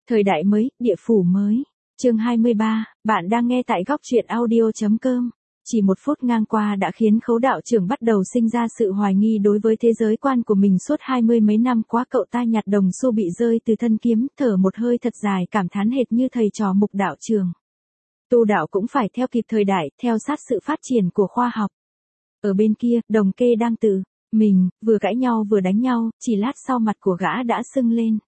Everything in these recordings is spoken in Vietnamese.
Thời đại mới, địa phủ mới. Chương 23, bạn đang nghe tại góc truyện audio.com. Chỉ một phút ngang qua đã khiến Khấu đạo trưởng bắt đầu sinh ra sự hoài nghi đối với thế giới quan của mình suốt 20 mấy năm qua. Cậu ta nhặt đồng xu bị rơi từ thân kiếm, thở một hơi thật dài, cảm thán hệt như thầy trò Mục đạo trường. Tu đạo cũng phải theo kịp thời đại, theo sát sự phát triển của khoa học. Ở bên kia, Đồng Kê đang tự mình vừa cãi nhau vừa đánh nhau, chỉ lát sau mặt của gã đã sưng lên.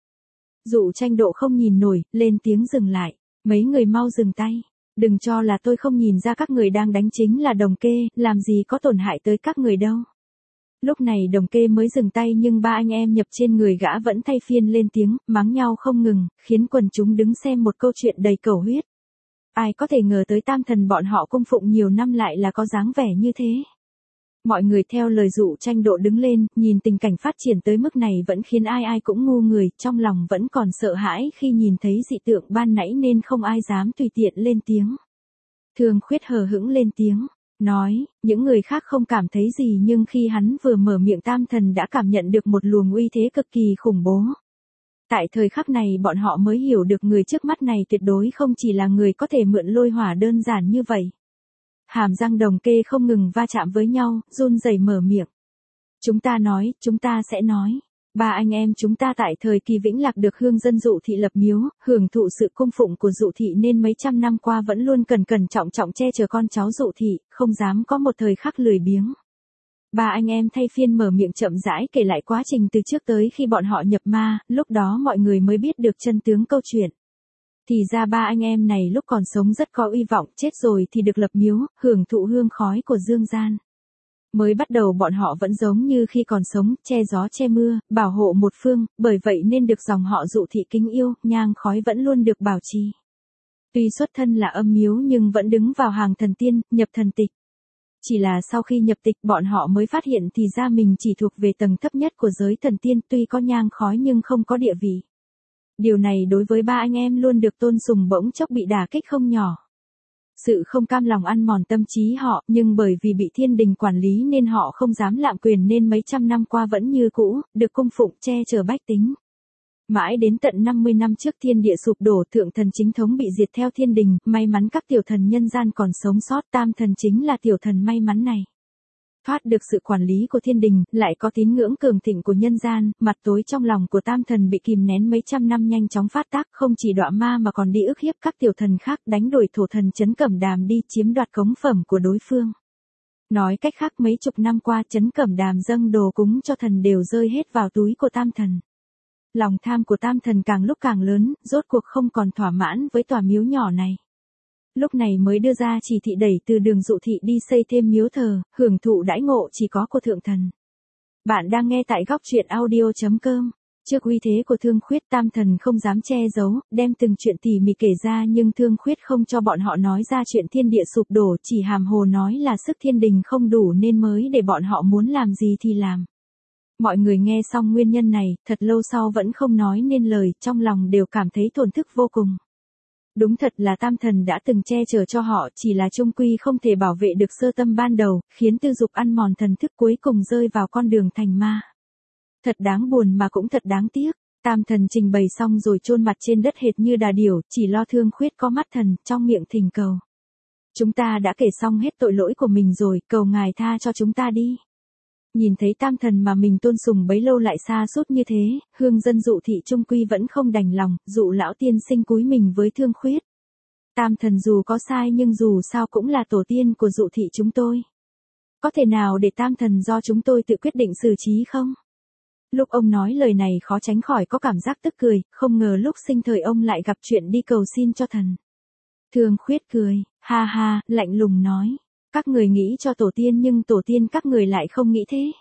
Dụ Tranh Độ không nhìn nổi, lên tiếng dừng lại. Mấy người mau dừng tay. Đừng cho là tôi không nhìn ra các người đang đánh chính là Đồng Kê, làm gì có tổn hại tới các người đâu. Lúc này Đồng Kê mới dừng tay nhưng ba anh em nhập trên người gã vẫn thay phiên lên tiếng, mắng nhau không ngừng, khiến quần chúng đứng xem một câu chuyện đầy cầu huyết. Ai có thể ngờ tới tam thần bọn họ cung phụng nhiều năm lại là có dáng vẻ như thế. Mọi người theo lời Dụ Tranh Độ đứng lên, nhìn tình cảnh phát triển tới mức này vẫn khiến ai ai cũng ngu người, trong lòng vẫn còn sợ hãi khi nhìn thấy dị tượng ban nãy nên không ai dám tùy tiện lên tiếng. Thương Khuyết hờ hững lên tiếng, nói, những người khác không cảm thấy gì nhưng khi hắn vừa mở miệng tam thần đã cảm nhận được một luồng uy thế cực kỳ khủng bố. Tại thời khắc này bọn họ mới hiểu được người trước mắt này tuyệt đối không chỉ là người có thể mượn lôi hỏa đơn giản như vậy. Hàm răng Đồng Kê không ngừng va chạm với nhau, run rẩy mở miệng. Chúng ta sẽ nói. Ba anh em chúng ta tại thời kỳ vĩnh lạc được hương dân Dụ thị lập miếu, hưởng thụ sự cung phụng của Dụ thị nên mấy trăm năm qua vẫn luôn cẩn cẩn trọng trọng che chở con cháu Dụ thị, không dám có một thời khắc lười biếng. Ba anh em thay phiên mở miệng chậm rãi kể lại quá trình từ trước tới khi bọn họ nhập ma, lúc đó mọi người mới biết được chân tướng câu chuyện. Thì ra ba anh em này lúc còn sống rất có uy vọng, chết rồi thì được lập miếu, hưởng thụ hương khói của dương gian. Mới bắt đầu bọn họ vẫn giống như khi còn sống, che gió che mưa, bảo hộ một phương, bởi vậy nên được dòng họ Dụ thị kính yêu, nhang khói vẫn luôn được bảo trì. Tuy xuất thân là âm miếu nhưng vẫn đứng vào hàng thần tiên, nhập thần tịch. Chỉ là sau khi nhập tịch bọn họ mới phát hiện thì ra mình chỉ thuộc về tầng thấp nhất của giới thần tiên, tuy có nhang khói nhưng không có địa vị. Điều này đối với ba anh em luôn được tôn sùng bỗng chốc bị đả kích không nhỏ. Sự không cam lòng ăn mòn tâm trí họ, nhưng bởi vì bị thiên đình quản lý nên họ không dám lạm quyền nên mấy trăm năm qua vẫn như cũ, được cung phụng che chở bách tính. Mãi đến tận 50 năm trước thiên địa sụp đổ, thượng thần chính thống bị diệt theo thiên đình, may mắn các tiểu thần nhân gian còn sống sót, tam thần chính là tiểu thần may mắn này. Thoát được sự quản lý của thiên đình, lại có tín ngưỡng cường thịnh của nhân gian, mặt tối trong lòng của tam thần bị kìm nén mấy trăm năm nhanh chóng phát tác, không chỉ đọa ma mà còn đi ức hiếp các tiểu thần khác, đánh đuổi thổ thần Trấn Cẩm Đàm đi, chiếm đoạt cống phẩm của đối phương. Nói cách khác mấy chục năm qua Trấn Cẩm Đàm dâng đồ cúng cho thần đều rơi hết vào túi của tam thần. Lòng tham của tam thần càng lúc càng lớn, rốt cuộc không còn thỏa mãn với tòa miếu nhỏ này. Lúc này mới đưa ra chỉ thị đẩy từ đường Dụ thị đi xây thêm miếu thờ, hưởng thụ đãi ngộ chỉ có của thượng thần. Bạn đang nghe tại góc truyện audio.com. Trước uy thế của Thương Khuyết, tam thần không dám che giấu, đem từng chuyện tỉ mỉ kể ra nhưng Thương Khuyết không cho bọn họ nói ra chuyện thiên địa sụp đổ, chỉ hàm hồ nói là sức thiên đình không đủ nên mới để bọn họ muốn làm gì thì làm. Mọi người nghe xong nguyên nhân này, thật lâu sau vẫn không nói nên lời, trong lòng đều cảm thấy thổn thức vô cùng. Đúng thật là tam thần đã từng che chở cho họ, chỉ là chung quy không thể bảo vệ được sơ tâm ban đầu, khiến tư dục ăn mòn thần thức cuối cùng rơi vào con đường thành ma. Thật đáng buồn mà cũng thật đáng tiếc. Tam thần trình bày xong rồi chôn mặt trên đất hệt như đà điểu, chỉ lo Thương Khuyết có mắt thần, trong miệng thỉnh cầu. Chúng ta đã kể xong hết tội lỗi của mình rồi, cầu ngài tha cho chúng ta đi. Nhìn thấy tam thần mà mình tôn sùng bấy lâu lại sa sút như thế, hương dân Dụ thị trung quy vẫn không đành lòng, Dụ lão tiên sinh cúi mình với Thương Khuyết. Tam thần dù có sai nhưng dù sao cũng là tổ tiên của Dụ thị chúng tôi. Có thể nào để tam thần do chúng tôi tự quyết định xử trí không? Lúc ông nói lời này khó tránh khỏi có cảm giác tức cười, không ngờ lúc sinh thời ông lại gặp chuyện đi cầu xin cho thần. Thương Khuyết cười, ha ha, lạnh lùng nói. Các người nghĩ cho tổ tiên nhưng tổ tiên các người lại không nghĩ thế.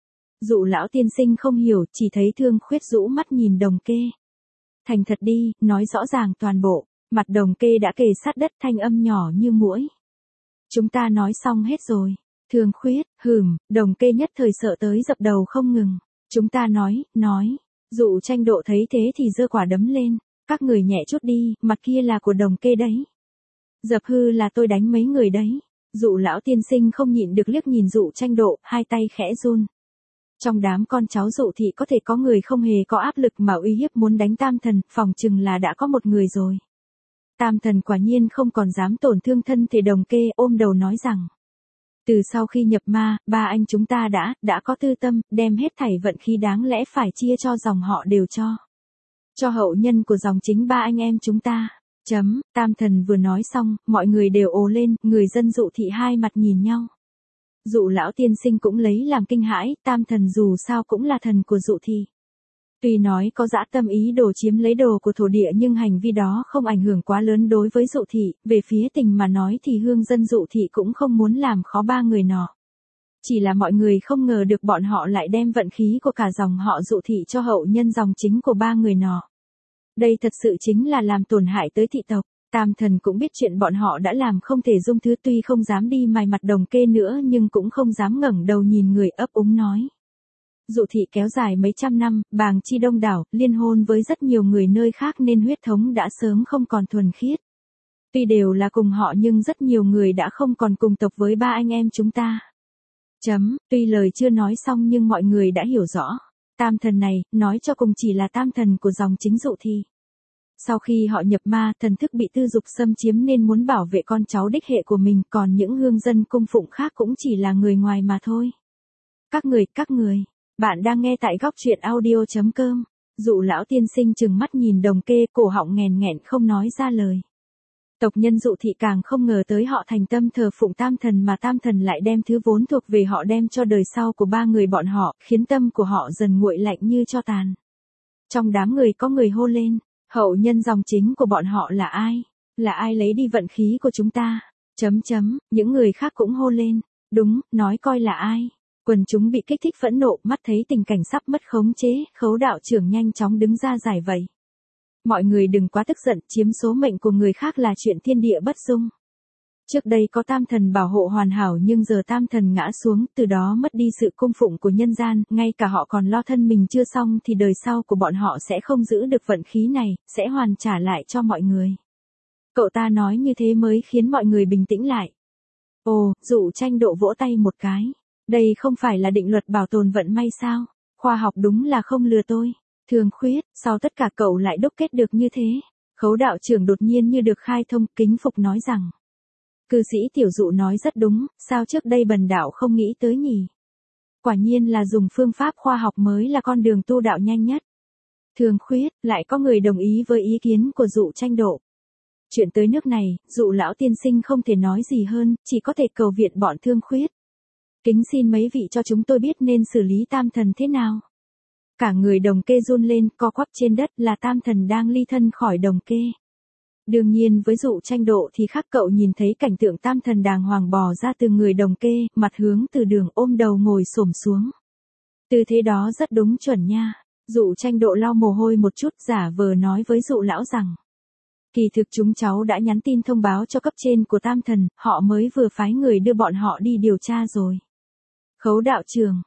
Dụ lão tiên sinh không hiểu, chỉ thấy Thương Khuyết rũ mắt nhìn Đồng Kê. Thành thật đi, nói rõ ràng toàn bộ. Mặt Đồng Kê đã kề sát đất, thanh âm nhỏ như muỗi. Chúng ta nói xong hết rồi. Thương Khuyết, Đồng Kê nhất thời sợ tới dập đầu không ngừng. Chúng ta nói. Dụ Tranh Độ thấy thế thì giơ quả đấm lên. Các người nhẹ chút đi, mặt kia là của Đồng Kê đấy. Dập hư là tôi đánh mấy người đấy. Dụ lão tiên sinh không nhịn được liếc nhìn Dụ Tranh Độ, hai tay khẽ run. Trong đám con cháu Dụ thị có thể có người không hề có áp lực mà uy hiếp muốn đánh Tam Thần, phòng chừng là đã có một người rồi. Tam Thần quả nhiên không còn dám tổn thương thân thể Đồng Kê, ôm đầu nói rằng. Từ sau khi nhập ma, ba anh chúng ta đã có tư tâm, đem hết thảy vận khí đáng lẽ phải chia cho dòng họ đều cho. Cho hậu nhân của dòng chính ba anh em chúng ta. Tam Thần vừa nói xong, mọi người đều ồ lên, người dân Dụ thị hai mặt nhìn nhau. Dụ lão tiên sinh cũng lấy làm kinh hãi, Tam Thần dù sao cũng là thần của Dụ thị. Tuy nói có dã tâm ý đồ chiếm lấy đồ của thổ địa nhưng hành vi đó không ảnh hưởng quá lớn đối với Dụ thị, về phía tình mà nói thì hương dân Dụ thị cũng không muốn làm khó ba người nọ. Chỉ là mọi người không ngờ được bọn họ lại đem vận khí của cả dòng họ Dụ thị cho hậu nhân dòng chính của ba người nọ. Đây thật sự chính là làm tổn hại tới thị tộc. Tam Thần cũng biết chuyện bọn họ đã làm không thể dung thứ, tuy không dám đi mài mặt Đồng Kê nữa nhưng cũng không dám ngẩng đầu nhìn người, ấp úng nói. Dụ thị kéo dài mấy trăm năm, bàng chi đông đảo, liên hôn với rất nhiều người nơi khác nên huyết thống đã sớm không còn thuần khiết. Tuy đều là cùng họ nhưng rất nhiều người đã không còn cùng tộc với ba anh em chúng ta. Tuy lời chưa nói xong nhưng mọi người đã hiểu rõ. Tam Thần này, nói cho cùng chỉ là Tam Thần của dòng chính Dụ thị. Sau khi họ nhập ma, thần thức bị tư dục xâm chiếm nên muốn bảo vệ con cháu đích hệ của mình, còn những hương dân cung phụng khác cũng chỉ là người ngoài mà thôi. Các người, bạn đang nghe tại góc truyện audio.com. Dụ lão tiên sinh trừng mắt nhìn Đồng Kê, cổ họng nghẹn nghẹn không nói ra lời. Tộc nhân Dụ thị càng không ngờ tới họ thành tâm thờ phụng Tam Thần mà Tam Thần lại đem thứ vốn thuộc về họ đem cho đời sau của ba người bọn họ, khiến tâm của họ dần nguội lạnh như tro tàn. Trong đám người có người hô lên, hậu nhân dòng chính của bọn họ là ai? Là ai lấy đi vận khí của chúng ta? Những người khác cũng hô lên, đúng, nói coi là ai? Quần chúng bị kích thích phẫn nộ, mắt thấy tình cảnh sắp mất khống chế, Khấu đạo trưởng nhanh chóng đứng ra giải vây. Mọi người đừng quá tức giận, chiếm số mệnh của người khác là chuyện thiên địa bất dung. Trước đây có Tam Thần bảo hộ hoàn hảo nhưng giờ Tam Thần ngã xuống, từ đó mất đi sự cung phụng của nhân gian, ngay cả họ còn lo thân mình chưa xong thì đời sau của bọn họ sẽ không giữ được vận khí này, sẽ hoàn trả lại cho mọi người. Cậu ta nói như thế mới khiến mọi người bình tĩnh lại. Ồ, Dụ Tranh Độ vỗ tay một cái. Đây không phải là định luật bảo tồn vận may sao? Khoa học đúng là không lừa tôi. Thường Khuyết, sao tất cả cậu lại đúc kết được như thế? Khấu đạo trưởng đột nhiên như được khai thông, kính phục nói rằng. Cư sĩ Tiểu Dụ nói rất đúng, sao trước đây bần đạo không nghĩ tới nhỉ? Quả nhiên là dùng phương pháp khoa học mới là con đường tu đạo nhanh nhất. Thường Khuyết, lại có người đồng ý với ý kiến của Dụ Tranh Độ. Chuyện tới nước này, Dụ lão tiên sinh không thể nói gì hơn, chỉ có thể cầu viện bọn Thương Khuyết. Kính xin mấy vị cho chúng tôi biết nên xử lý Tam Thần thế nào. Cả người Đồng Kê run lên, co quắp trên đất, là Tam Thần đang ly thân khỏi Đồng Kê. Đương nhiên với Dụ Tranh Độ thì khác, cậu nhìn thấy cảnh tượng Tam Thần đàng hoàng bò ra từ người Đồng Kê, mặt hướng từ đường, ôm đầu ngồi xổm xuống. Tư thế đó rất đúng chuẩn nha. Dụ Tranh Độ lau mồ hôi một chút, giả vờ nói với Dụ lão rằng. Kỳ thực chúng cháu đã nhắn tin thông báo cho cấp trên của Tam Thần, họ mới vừa phái người đưa bọn họ đi điều tra rồi. Khấu đạo trưởng,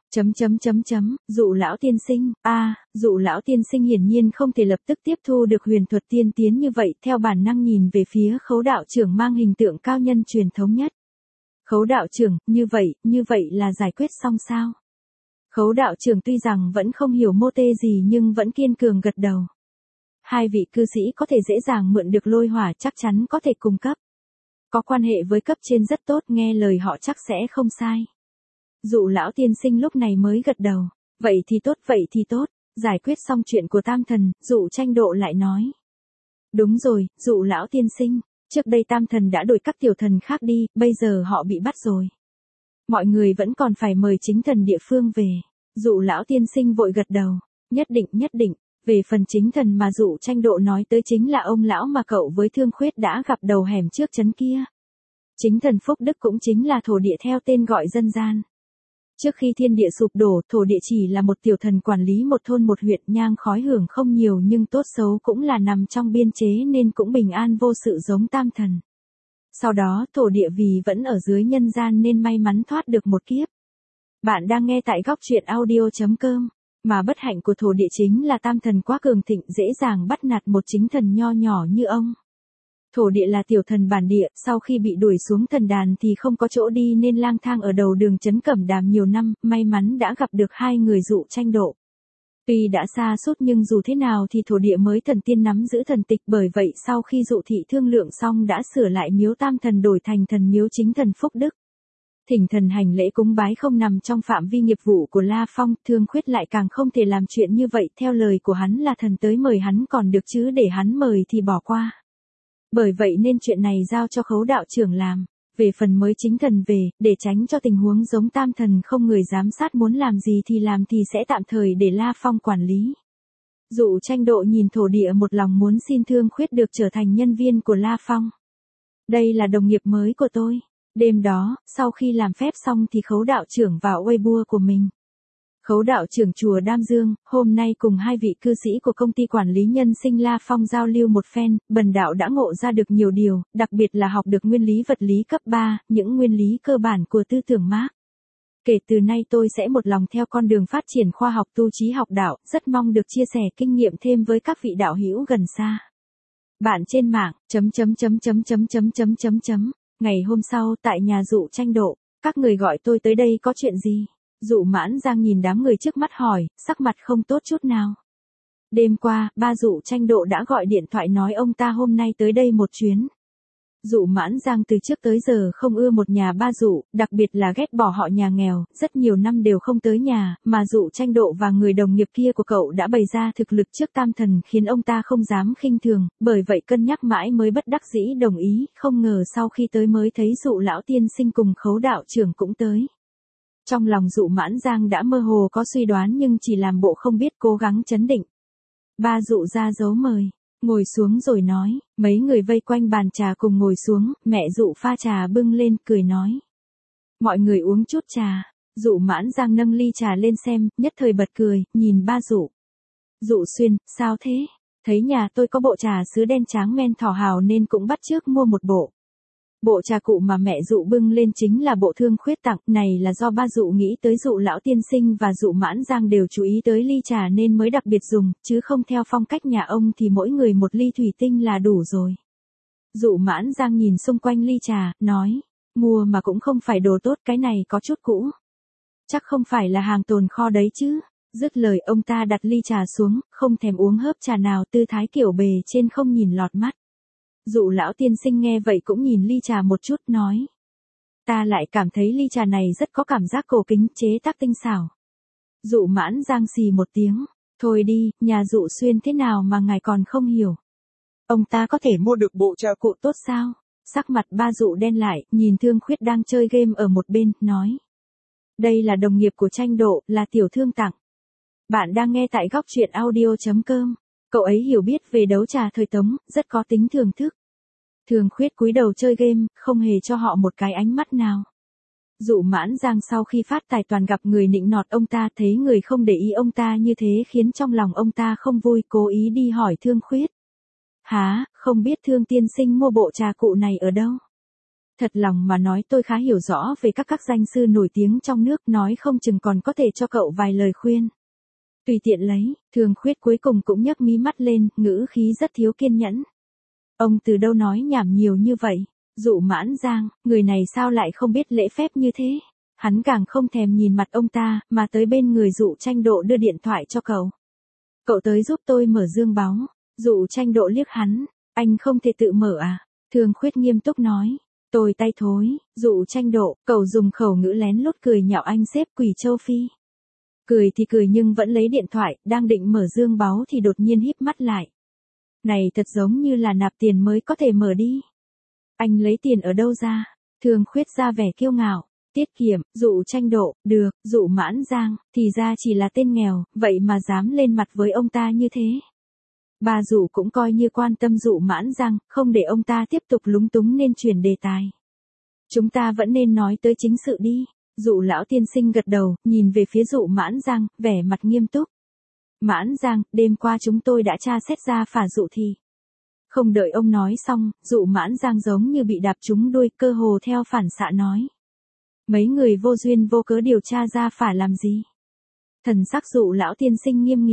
Dụ lão tiên sinh, Dụ lão tiên sinh hiển nhiên không thể lập tức tiếp thu được huyền thuật tiên tiến như vậy, theo bản năng nhìn về phía Khấu đạo trưởng mang hình tượng cao nhân truyền thống nhất. Khấu đạo trưởng, như vậy là giải quyết xong sao? Khấu đạo trưởng tuy rằng vẫn không hiểu mô tê gì nhưng vẫn kiên cường gật đầu. Hai vị cư sĩ có thể dễ dàng mượn được lôi hỏa, chắc chắn có thể cung cấp. Có quan hệ với cấp trên rất tốt, nghe lời họ chắc sẽ không sai. Dụ lão tiên sinh lúc này mới gật đầu. Vậy thì tốt, giải quyết xong chuyện của Tam Thần, Dụ Tranh Độ lại nói. Đúng rồi, Dụ lão tiên sinh, trước đây Tam Thần đã đuổi các tiểu thần khác đi, bây giờ họ bị bắt rồi. Mọi người vẫn còn phải mời chính thần địa phương về. Dụ lão tiên sinh vội gật đầu. Nhất định, về phần chính thần mà Dụ Tranh Độ nói tới chính là ông lão mà cậu với Thương Khuyết đã gặp đầu hẻm trước trấn kia. Chính thần Phúc Đức cũng chính là thổ địa theo tên gọi dân gian. Trước khi thiên địa sụp đổ, thổ địa chỉ là một tiểu thần quản lý một thôn một huyện, nhang khói hưởng không nhiều nhưng tốt xấu cũng là nằm trong biên chế nên cũng bình an vô sự giống Tam Thần. Sau đó, thổ địa vì vẫn ở dưới nhân gian nên may mắn thoát được một kiếp. Bạn đang nghe tại góc truyện audio.com, mà bất hạnh của thổ địa chính là Tam Thần quá cường thịnh, dễ dàng bắt nạt một chính thần nho nhỏ như ông. Thổ địa là tiểu thần bản địa, sau khi bị đuổi xuống thần đàn thì không có chỗ đi nên lang thang ở đầu đường trấn Cẩm Đàm nhiều năm, may mắn đã gặp được hai người Dụ Tranh Độ. Tuy đã xa suốt nhưng dù thế nào thì thổ địa mới thần tiên nắm giữ thần tịch, bởi vậy sau khi Dụ thị thương lượng xong đã sửa lại miếu tam thần đổi thành thần miếu chính thần Phúc Đức. Thỉnh thần hành lễ cúng bái không nằm trong phạm vi nghiệp vụ của La Phong, Thương Khuyết lại càng không thể làm chuyện như vậy, theo lời của hắn là thần tới mời hắn còn được chứ để hắn mời thì bỏ qua. Bởi vậy nên chuyện này giao cho Khấu đạo trưởng làm. Về phần mới chính thần về, để tránh cho tình huống giống tam thần không người giám sát, muốn làm gì thì làm thì sẽ tạm thời để La Phong quản lý. Dụ Tranh Độ nhìn thổ địa một lòng muốn xin Thương Khuyết được trở thành nhân viên của La Phong. Đây là đồng nghiệp mới của tôi. Đêm đó, sau khi làm phép xong thì Khấu đạo trưởng vào Weibo của mình. Khấu đạo trưởng chùa Đam Dương, hôm nay cùng hai vị cư sĩ của công ty quản lý nhân sinh La Phong giao lưu một phen, bần đạo đã ngộ ra được nhiều điều, đặc biệt là học được nguyên lý vật lý cấp 3, những nguyên lý cơ bản của tư tưởng Mác. Kể từ nay tôi sẽ một lòng theo con đường phát triển khoa học tu trí học đạo, rất mong được chia sẻ kinh nghiệm thêm với các vị đạo hữu gần xa. Bạn trên mạng, Ngày hôm sau, tại nhà Dụ Tranh Độ, các người gọi tôi tới đây có chuyện gì? Dụ Mãn Giang nhìn đám người trước mắt hỏi, sắc mặt không tốt chút nào. Đêm qua, ba Dụ Tranh Độ đã gọi điện thoại nói ông ta hôm nay tới đây một chuyến. Dụ Mãn Giang từ trước tới giờ không ưa một nhà ba Dụ, đặc biệt là ghét bỏ họ nhà nghèo, rất nhiều năm đều không tới nhà, mà Dụ Tranh Độ và người đồng nghiệp kia của cậu đã bày ra thực lực trước tam thần khiến ông ta không dám khinh thường, bởi vậy cân nhắc mãi mới bất đắc dĩ đồng ý, không ngờ sau khi tới mới thấy Dụ lão tiên sinh cùng Khấu đạo trưởng cũng tới. Trong lòng Dụ Mãn Giang đã mơ hồ có suy đoán nhưng chỉ làm bộ không biết, cố gắng trấn định. Ba Dụ ra dấu mời. Ngồi xuống rồi nói, mấy người vây quanh bàn trà cùng ngồi xuống, mẹ Dụ pha trà bưng lên, cười nói. Mọi người uống chút trà. Dụ Mãn Giang nâng ly trà lên xem, nhất thời bật cười, nhìn ba Dụ. Dụ Xuyên, sao thế? Thấy nhà tôi có bộ trà sứ đen tráng men thỏ hào nên cũng bắt chước mua một bộ. Bộ trà cụ mà mẹ Dụ bưng lên chính là bộ Thương Khuyết tặng, này là do ba Dụ nghĩ tới Dụ lão tiên sinh và Dụ Mãn Giang đều chú ý tới ly trà nên mới đặc biệt dùng, chứ không theo phong cách nhà ông thì mỗi người một ly thủy tinh là đủ rồi. Dụ Mãn Giang nhìn xung quanh ly trà, nói, mua mà cũng không phải đồ tốt, cái này có chút cũ. Chắc không phải là hàng tồn kho đấy chứ. Dứt lời ông ta đặt ly trà xuống, không thèm uống hớp trà nào, tư thái kiểu bề trên không nhìn lọt mắt. Dụ lão tiên sinh nghe vậy cũng nhìn ly trà một chút, nói. Ta lại cảm thấy ly trà này rất có cảm giác cổ kính, chế tác tinh xảo. Dụ Mãn Giang xì một tiếng. Thôi đi, nhà Dụ Xuyên thế nào mà ngài còn không hiểu. Ông ta có thể mua được bộ trà cụ tốt sao? Sắc mặt ba Dụ đen lại, nhìn Thương Khuyết đang chơi game ở một bên, nói. Đây là đồng nghiệp của Tranh Độ, là tiểu thương tặng. Bạn đang nghe tại góc truyện audio.com. Cậu ấy hiểu biết về đấu trà thời Tống, rất có tính thưởng thức. Thương Khuyết cúi đầu chơi game, không hề cho họ một cái ánh mắt nào. Dụ Mãn Giang sau khi phát tài toàn gặp người nịnh nọt ông ta, thấy người không để ý ông ta như thế khiến trong lòng ông ta không vui, cố ý đi hỏi Thương Khuyết. Hả, không biết Thương tiên sinh mua bộ trà cụ này ở đâu? Thật lòng mà nói tôi khá hiểu rõ về các danh sư nổi tiếng trong nước, nói không chừng còn có thể cho cậu vài lời khuyên. Tùy tiện lấy, Thương Khuyết cuối cùng cũng nhấc mí mắt lên, ngữ khí rất thiếu kiên nhẫn. Ông từ đâu nói nhảm nhiều như vậy? Dụ Mãn Giang, người này sao lại không biết lễ phép như thế? Hắn càng không thèm nhìn mặt ông ta, mà tới bên người Dụ Tranh Độ đưa điện thoại cho cậu. Cậu tới giúp tôi mở dương báu. Dụ Tranh Độ liếc hắn, anh không thể tự mở à? Thương Khuyết nghiêm túc nói. Tôi tay thối. Dụ Tranh Độ, cậu dùng khẩu ngữ lén lút cười nhạo anh xếp Quỷ Châu Phi. Cười thì cười nhưng vẫn lấy điện thoại, đang định mở dương báu thì đột nhiên híp mắt lại. Này thật giống như là nạp tiền mới có thể mở đi. Anh lấy tiền ở đâu ra? Thương Khuyết ra vẻ kiêu ngạo. Tiết kiệm. Dụ Tranh Độ, được. Dụ Mãn Giang, thì ra chỉ là tên nghèo, vậy mà dám lên mặt với ông ta như thế. Bà Dụ cũng coi như quan tâm Dụ Mãn Giang, không để ông ta tiếp tục lúng túng nên chuyển đề tài. Chúng ta vẫn nên nói tới chính sự đi. Dụ lão tiên sinh gật đầu, nhìn về phía Dụ Mãn Giang, vẻ mặt nghiêm túc. Mãn Giang, đêm qua chúng tôi đã tra xét ra phả Dụ thì. Không đợi ông nói xong, Dụ Mãn Giang giống như bị đạp trúng đuôi, cơ hồ theo phản xạ nói. Mấy người vô duyên vô cớ điều tra ra phả làm gì? Thần sắc Dụ lão tiên sinh nghiêm nghị.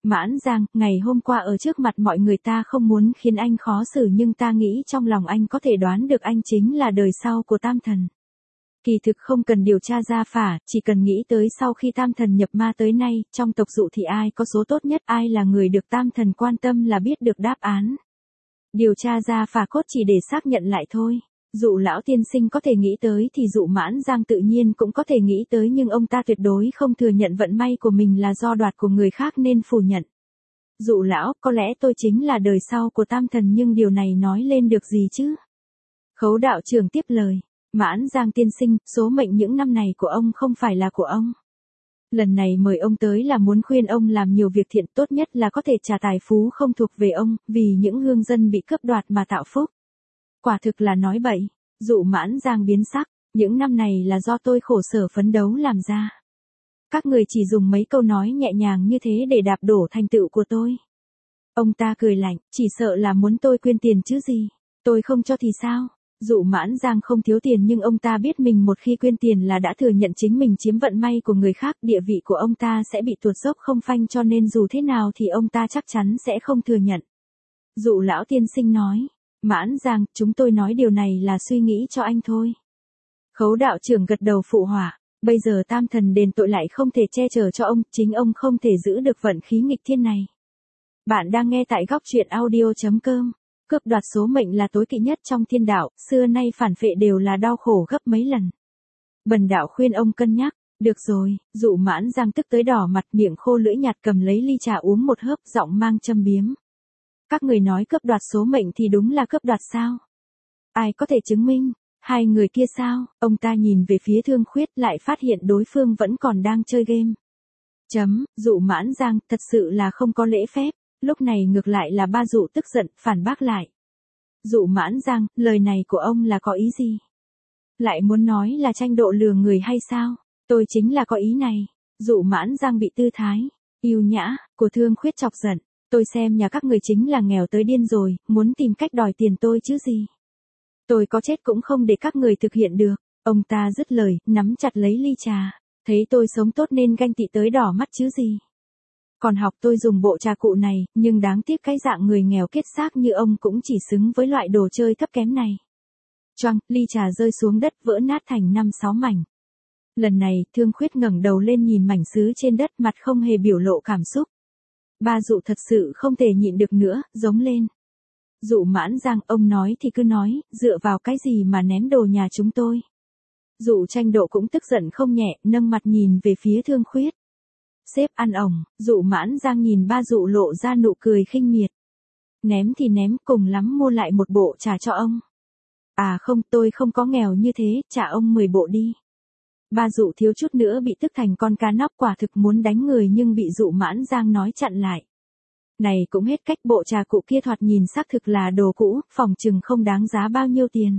Mãn Giang, ngày hôm qua ở trước mặt mọi người ta không muốn khiến anh khó xử nhưng ta nghĩ trong lòng anh có thể đoán được anh chính là đời sau của Tam Thần. Kỳ thực không cần điều tra ra phả, chỉ cần nghĩ tới sau khi Tam Thần nhập ma tới nay, trong tộc Dụ thì ai có số tốt nhất, ai là người được Tam Thần quan tâm là biết được đáp án. Điều tra ra phả cốt chỉ để xác nhận lại thôi. Dụ lão tiên sinh có thể nghĩ tới thì Dụ Mãn Giang tự nhiên cũng có thể nghĩ tới nhưng ông ta tuyệt đối không thừa nhận vận may của mình là do đoạt của người khác nên phủ nhận. Dụ lão, có lẽ tôi chính là đời sau của Tam Thần nhưng điều này nói lên được gì chứ? Khấu đạo trưởng tiếp lời. Mãn Giang tiên sinh, số mệnh những năm này của ông không phải là của ông. Lần này mời ông tới là muốn khuyên ông làm nhiều việc thiện, tốt nhất là có thể trả tài phú không thuộc về ông, vì những hương dân bị cướp đoạt mà tạo phúc. Quả thực là nói bậy. Dụ Mãn Giang biến sắc, những năm này là do tôi khổ sở phấn đấu làm ra. Các người chỉ dùng mấy câu nói nhẹ nhàng như thế để đạp đổ thành tựu của tôi. Ông ta cười lạnh, chỉ sợ là muốn tôi quyên tiền chứ gì. Tôi không cho thì sao? Dụ Mãn Giang không thiếu tiền nhưng ông ta biết mình một khi quyên tiền là đã thừa nhận chính mình chiếm vận may của người khác, địa vị của ông ta sẽ bị tuột dốc không phanh, cho nên dù thế nào thì ông ta chắc chắn sẽ không thừa nhận. Dụ lão tiên sinh nói, Mãn Giang, chúng tôi nói điều này là suy nghĩ cho anh thôi. Khấu đạo trưởng gật đầu phụ họa, bây giờ Tam Thần đền tội lại không thể che chở cho ông, chính ông không thể giữ được vận khí nghịch thiên này. Bạn đang nghe tại góc truyện audio.com. Cướp đoạt số mệnh là tối kỵ nhất trong thiên đạo, xưa nay phản phệ đều là đau khổ gấp mấy lần. Bần đạo khuyên ông cân nhắc. Được rồi. Dụ Mãn Giang tức tới đỏ mặt, miệng khô lưỡi nhạt cầm lấy ly trà uống một hớp, giọng mang châm biếm. Các người nói cướp đoạt số mệnh thì đúng là cướp đoạt sao? Ai có thể chứng minh? Hai người kia sao? Ông ta nhìn về phía Thương Khuyết lại phát hiện đối phương vẫn còn đang chơi game. Dụ Mãn Giang, thật sự là không có lễ phép. Lúc này ngược lại là ba Dụ tức giận, phản bác lại. Dụ Mãn Giang, lời này của ông là có ý gì? Lại muốn nói là tranh độ lừa người hay sao? Tôi chính là có ý này. Dụ Mãn Giang bị tư thái yêu nhã của Thương Khuyết chọc giận. Tôi xem nhà các người chính là nghèo tới điên rồi, muốn tìm cách đòi tiền tôi chứ gì. Tôi có chết cũng không để các người thực hiện được. Ông ta dứt lời, nắm chặt lấy ly trà. Thấy tôi sống tốt nên ganh tị tới đỏ mắt chứ gì. Còn học tôi dùng bộ trà cụ này, nhưng đáng tiếc cái dạng người nghèo kết xác như ông cũng chỉ xứng với loại đồ chơi thấp kém này. Choang, ly trà rơi xuống đất vỡ nát thành 5-6 mảnh. Lần này, Thương Khuyết ngẩng đầu lên nhìn mảnh sứ trên đất, mặt không hề biểu lộ cảm xúc. Ba Dụ thật sự không thể nhịn được nữa, giống lên. Dụ Mãn Giang, ông nói thì cứ nói, dựa vào cái gì mà ném đồ nhà chúng tôi. Dụ Tranh Độ cũng tức giận không nhẹ, nâng mặt nhìn về phía Thương Khuyết. Sếp ăn ổng. Dụ Mãn Giang nhìn ba Dụ lộ ra nụ cười khinh miệt. Ném thì ném, cùng lắm mua lại một bộ trả cho ông. À không, tôi không có nghèo như thế, trả ông 10 bộ đi. Ba Dụ thiếu chút nữa bị tức thành con cá nóc, quả thực muốn đánh người nhưng bị Dụ Mãn Giang nói chặn lại. Này cũng hết cách, bộ trà cụ kia thoạt nhìn xác thực là đồ cũ, phòng chừng không đáng giá bao nhiêu tiền.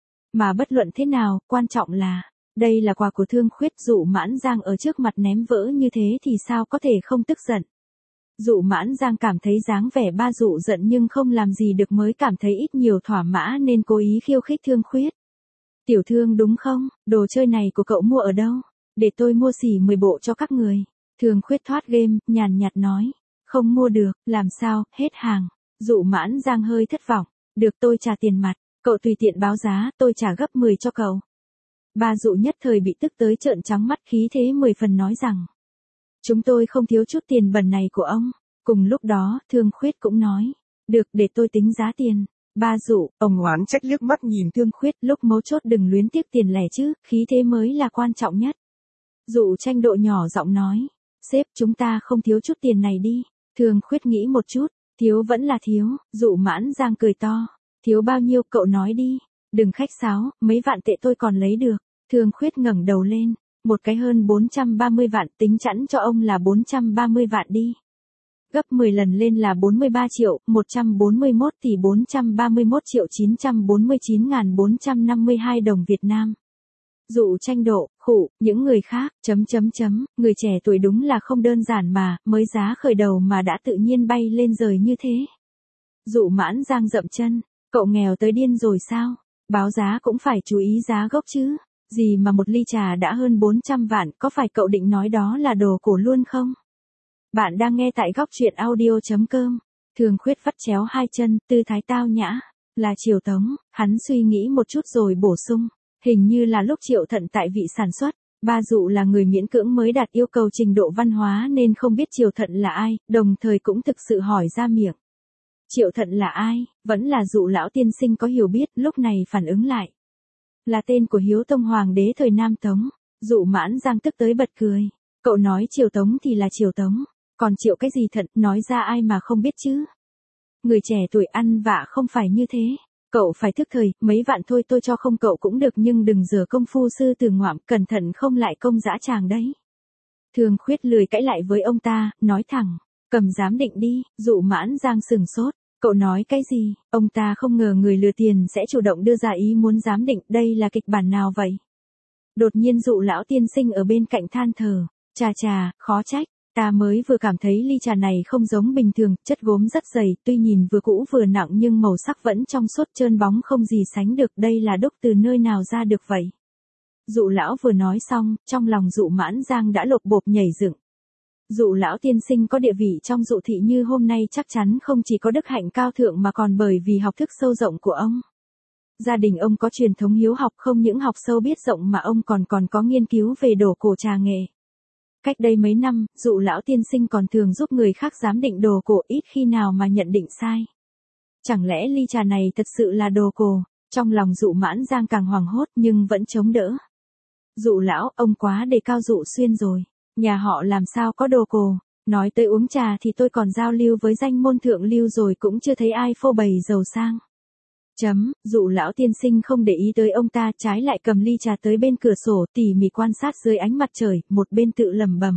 Mà bất luận thế nào, quan trọng là, đây là quà của Thương Khuyết. Dụ Mãn Giang ở trước mặt ném vỡ như thế thì sao có thể không tức giận. Dụ Mãn Giang cảm thấy dáng vẻ ba Dụ giận nhưng không làm gì được mới cảm thấy ít nhiều thỏa mãn nên cố ý khiêu khích Thương Khuyết. Tiểu Thương đúng không, đồ chơi này của cậu mua ở đâu? Để tôi mua xỉ 10 bộ cho các người. Thương Khuyết thoát game, nhàn nhạt nói. Không mua được, làm sao, hết hàng. Dụ Mãn Giang hơi thất vọng. Được, tôi trả tiền mặt, cậu tùy tiện báo giá, tôi trả gấp 10 cho cậu. Ba Dụ nhất thời bị tức tới trợn trắng mắt, khí thế 10 phần nói rằng. Chúng tôi không thiếu chút tiền bẩn này của ông. Cùng lúc đó, Thương Khuyết cũng nói. Được, để tôi tính giá tiền. Ba Dụ, ông oán trách liếc mắt nhìn Thương Khuyết, lúc mấu chốt đừng luyến tiếc tiền lẻ chứ, khí thế mới là quan trọng nhất. Dụ Tranh Độ nhỏ giọng nói. Sếp, chúng ta không thiếu chút tiền này đi. Thương Khuyết nghĩ một chút, thiếu vẫn là thiếu. Dụ Mãn Giang cười to. Thiếu bao nhiêu cậu nói đi. Đừng khách sáo, mấy vạn tệ tôi còn lấy được. Thương Khuyết ngẩng đầu lên. Một cái hơn 430 vạn, tính chẵn cho ông là 430 vạn đi. Gấp 10 lần lên là 43 triệu, 141 tỷ 431 triệu 949.452 đồng Việt Nam. Dụ Tranh Độ, khụ, những người khác, người trẻ tuổi đúng là không đơn giản mà, mới giá khởi đầu mà đã tự nhiên bay lên rời như thế. Dụ Mãn Giang dậm chân, cậu nghèo tới điên rồi sao? Báo giá cũng phải chú ý giá gốc chứ. Gì mà một ly trà đã hơn 400 vạn, có phải cậu định nói đó là đồ cổ luôn không? Bạn đang nghe tại góc truyện audio.com. Thường Khuyết vắt chéo hai chân, tư thái tao nhã. Là Triều Tống, hắn suy nghĩ một chút rồi bổ sung. Hình như là lúc Triệu Thận tại vị sản xuất. Ba Dụ là người miễn cưỡng mới đạt yêu cầu trình độ văn hóa nên không biết Triều Thận là ai, đồng thời cũng thực sự hỏi ra miệng. Triệu Thận là ai? Vẫn là Dụ lão tiên sinh có hiểu biết, lúc này phản ứng lại. Là tên của Hiếu Tông Hoàng đế thời Nam Tống. Dụ Mãn Giang tức tới bật cười. Cậu nói Triều Tống thì là Triều Tống, còn Triệu cái gì Thận, nói ra ai mà không biết chứ. Người trẻ tuổi ăn vạ không phải như thế. Cậu phải thức thời, mấy vạn thôi tôi cho không cậu cũng được nhưng đừng dở công phu sư từ ngoạm, cẩn thận không lại công dã tràng đấy. Thường Khuyết lười cãi lại với ông ta, nói thẳng, cầm giám định đi. Dụ Mãn Giang sừng sốt. Cậu nói cái gì? Ông ta không ngờ người lừa tiền sẽ chủ động đưa ra ý muốn giám định, đây là kịch bản nào vậy? Đột nhiên Dụ lão tiên sinh ở bên cạnh than thở, chà, khó trách, ta mới vừa cảm thấy ly trà này không giống bình thường, chất gốm rất dày, tuy nhìn vừa cũ vừa nặng nhưng màu sắc vẫn trong suốt trơn bóng không gì sánh được, đây là đúc từ nơi nào ra được vậy? Dụ lão vừa nói xong, trong lòng Dụ Mãn Giang đã lột bột nhảy dựng. Dụ lão tiên sinh có địa vị trong Dụ thị như hôm nay chắc chắn không chỉ có đức hạnh cao thượng mà còn bởi vì học thức sâu rộng của ông. Gia đình ông có truyền thống hiếu học, không những học sâu biết rộng mà ông còn có nghiên cứu về đồ cổ trà nghệ. Cách đây mấy năm, Dụ lão tiên sinh còn thường giúp người khác giám định đồ cổ, ít khi nào mà nhận định sai. Chẳng lẽ ly trà này thật sự là đồ cổ? Trong lòng Dụ Mãn Giang càng hoảng hốt nhưng vẫn chống đỡ. Dụ lão, ông quá đề cao Dụ Xuyên rồi. Nhà họ làm sao có đồ cổ? Nói tới uống trà thì tôi còn giao lưu với danh môn thượng lưu rồi cũng chưa thấy ai phô bày giàu sang. Dụ lão tiên sinh không để ý tới ông ta, trái lại cầm ly trà tới bên cửa sổ tỉ mỉ quan sát dưới ánh mặt trời, một bên tự lẩm bẩm.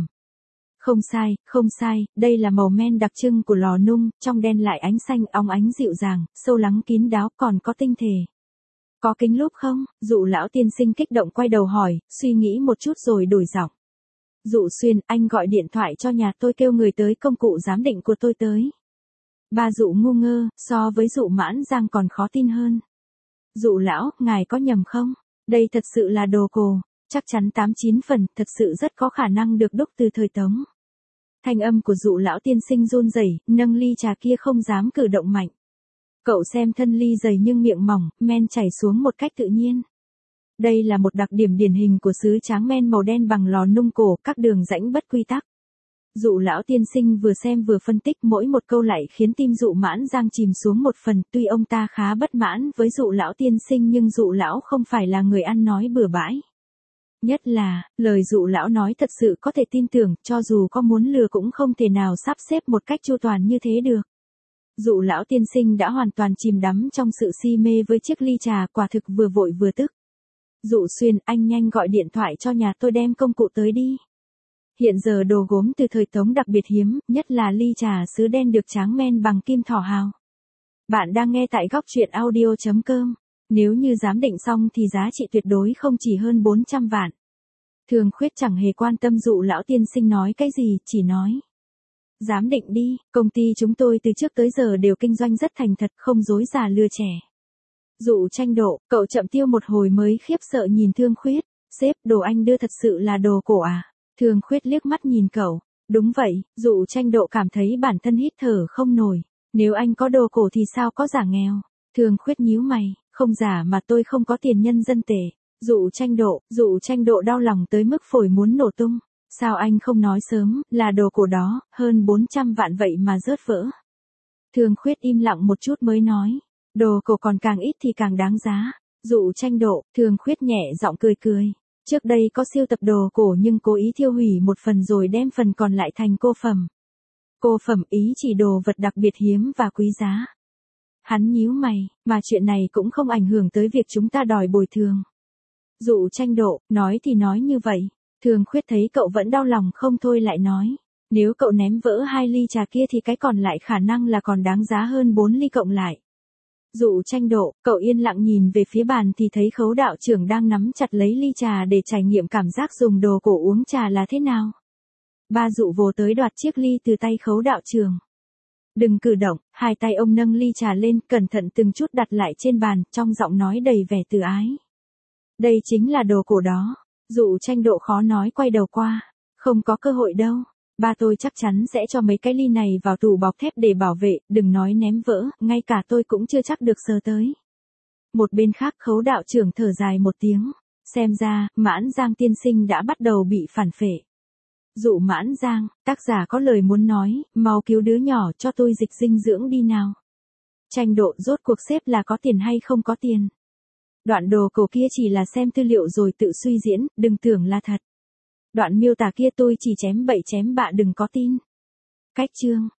Không sai, đây là màu men đặc trưng của lò nung, trong đen lại ánh xanh óng ánh dịu dàng, sâu lắng kín đáo, còn có tinh thể. Có kính lúp không? Dụ lão tiên sinh kích động quay đầu hỏi, suy nghĩ một chút rồi đổi giọng. Dụ Xuyên, anh gọi điện thoại cho nhà tôi kêu người tới công cụ giám định của tôi tới. Ba Dụ ngu ngơ, so với Dụ Mãn Giang còn khó tin hơn. Dụ lão, ngài có nhầm không? Đây thật sự là đồ cổ, chắc chắn 89 phần, thật sự rất có khả năng được đúc từ thời Tống. Thanh âm của Dụ lão tiên sinh run rẩy, nâng ly trà kia không dám cử động mạnh. Cậu xem thân ly dày nhưng miệng mỏng, men chảy xuống một cách tự nhiên. Đây là một đặc điểm điển hình của sứ tráng men màu đen bằng lò nung cổ, các đường rãnh bất quy tắc. Dụ lão tiên sinh vừa xem vừa phân tích, mỗi một câu lại khiến tim Dụ Mãn Giang chìm xuống một phần, tuy ông ta khá bất mãn với Dụ lão tiên sinh nhưng Dụ lão không phải là người ăn nói bừa bãi. Nhất là, lời Dụ lão nói thật sự có thể tin tưởng, cho dù có muốn lừa cũng không thể nào sắp xếp một cách chu toàn như thế được. Dụ lão tiên sinh đã hoàn toàn chìm đắm trong sự si mê với chiếc ly trà, quả thực vừa vội vừa tức. Dụ Xuyên, anh nhanh gọi điện thoại cho nhà tôi đem công cụ tới đi. Hiện giờ đồ gốm từ thời Tống đặc biệt hiếm, nhất là ly trà sứ đen được tráng men bằng kim thỏ hào. Bạn đang nghe tại góc truyện audio.com. Nếu như giám định xong thì giá trị tuyệt đối không chỉ hơn 400 vạn. Thường Khuyết chẳng hề quan tâm Dụ lão tiên sinh nói cái gì, chỉ nói. Giám định đi, công ty chúng tôi từ trước tới giờ đều kinh doanh rất thành thật, không dối già lừa trẻ. Dụ Tranh Độ, cậu chậm tiêu một hồi mới khiếp sợ nhìn Thương Khuyết. Sếp, đồ anh đưa thật sự là đồ cổ à? Thương Khuyết liếc mắt nhìn cậu. Đúng vậy, Dụ Tranh Độ cảm thấy bản thân hít thở không nổi. Nếu anh có đồ cổ thì sao có giả nghèo? Thương Khuyết nhíu mày, không giả mà tôi không có tiền nhân dân tệ. Dụ Tranh Độ đau lòng tới mức phổi muốn nổ tung. Sao anh không nói sớm, là đồ cổ đó, hơn 400 vạn vậy mà rớt vỡ. Thương Khuyết im lặng một chút mới nói. Đồ cổ còn càng ít thì càng đáng giá. Dụ Tranh Độ, Thương Khuyết nhẹ giọng cười. Trước đây có siêu tập đồ cổ nhưng cố ý thiêu hủy một phần rồi đem phần còn lại thành cô phẩm. Cô phẩm ý chỉ đồ vật đặc biệt hiếm và quý giá. Hắn nhíu mày, mà chuyện này cũng không ảnh hưởng tới việc chúng ta đòi bồi thường. Dụ Tranh Độ, nói thì nói như vậy. Thương Khuyết thấy cậu vẫn đau lòng không thôi lại nói. Nếu cậu ném vỡ 2 ly trà kia thì cái còn lại khả năng là còn đáng giá hơn 4 ly cộng lại. Dụ Tranh Độ, cậu yên lặng nhìn về phía bàn thì thấy Khấu đạo trưởng đang nắm chặt lấy ly trà để trải nghiệm cảm giác dùng đồ cổ uống trà là thế nào. Ba Dụ vồ tới đoạt chiếc ly từ tay Khấu đạo trưởng. Đừng cử động, hai tay ông nâng ly trà lên, cẩn thận từng chút đặt lại trên bàn, trong giọng nói đầy vẻ từ ái. Đây chính là đồ cổ đó. Dụ Tranh Độ khó nói quay đầu qua. Không có cơ hội đâu. Ba tôi chắc chắn sẽ cho mấy cái ly này vào tủ bọc thép để bảo vệ, đừng nói ném vỡ, ngay cả tôi cũng chưa chắc được sờ tới. Một bên khác Khấu đạo trưởng thở dài một tiếng. Xem ra, Mãn Giang tiên sinh đã bắt đầu bị phản phệ. Dụ Mãn Giang, tác giả có lời muốn nói, mau cứu đứa nhỏ cho tôi dịch dinh dưỡng đi nào. Tranh độ rốt cuộc xếp là có tiền hay không có tiền. Đoạn đồ cổ kia chỉ là xem tư liệu rồi tự suy diễn, đừng tưởng là thật. Đoạn miêu tả kia tôi chỉ chém bậy chém bạ đừng có tin. Cách chương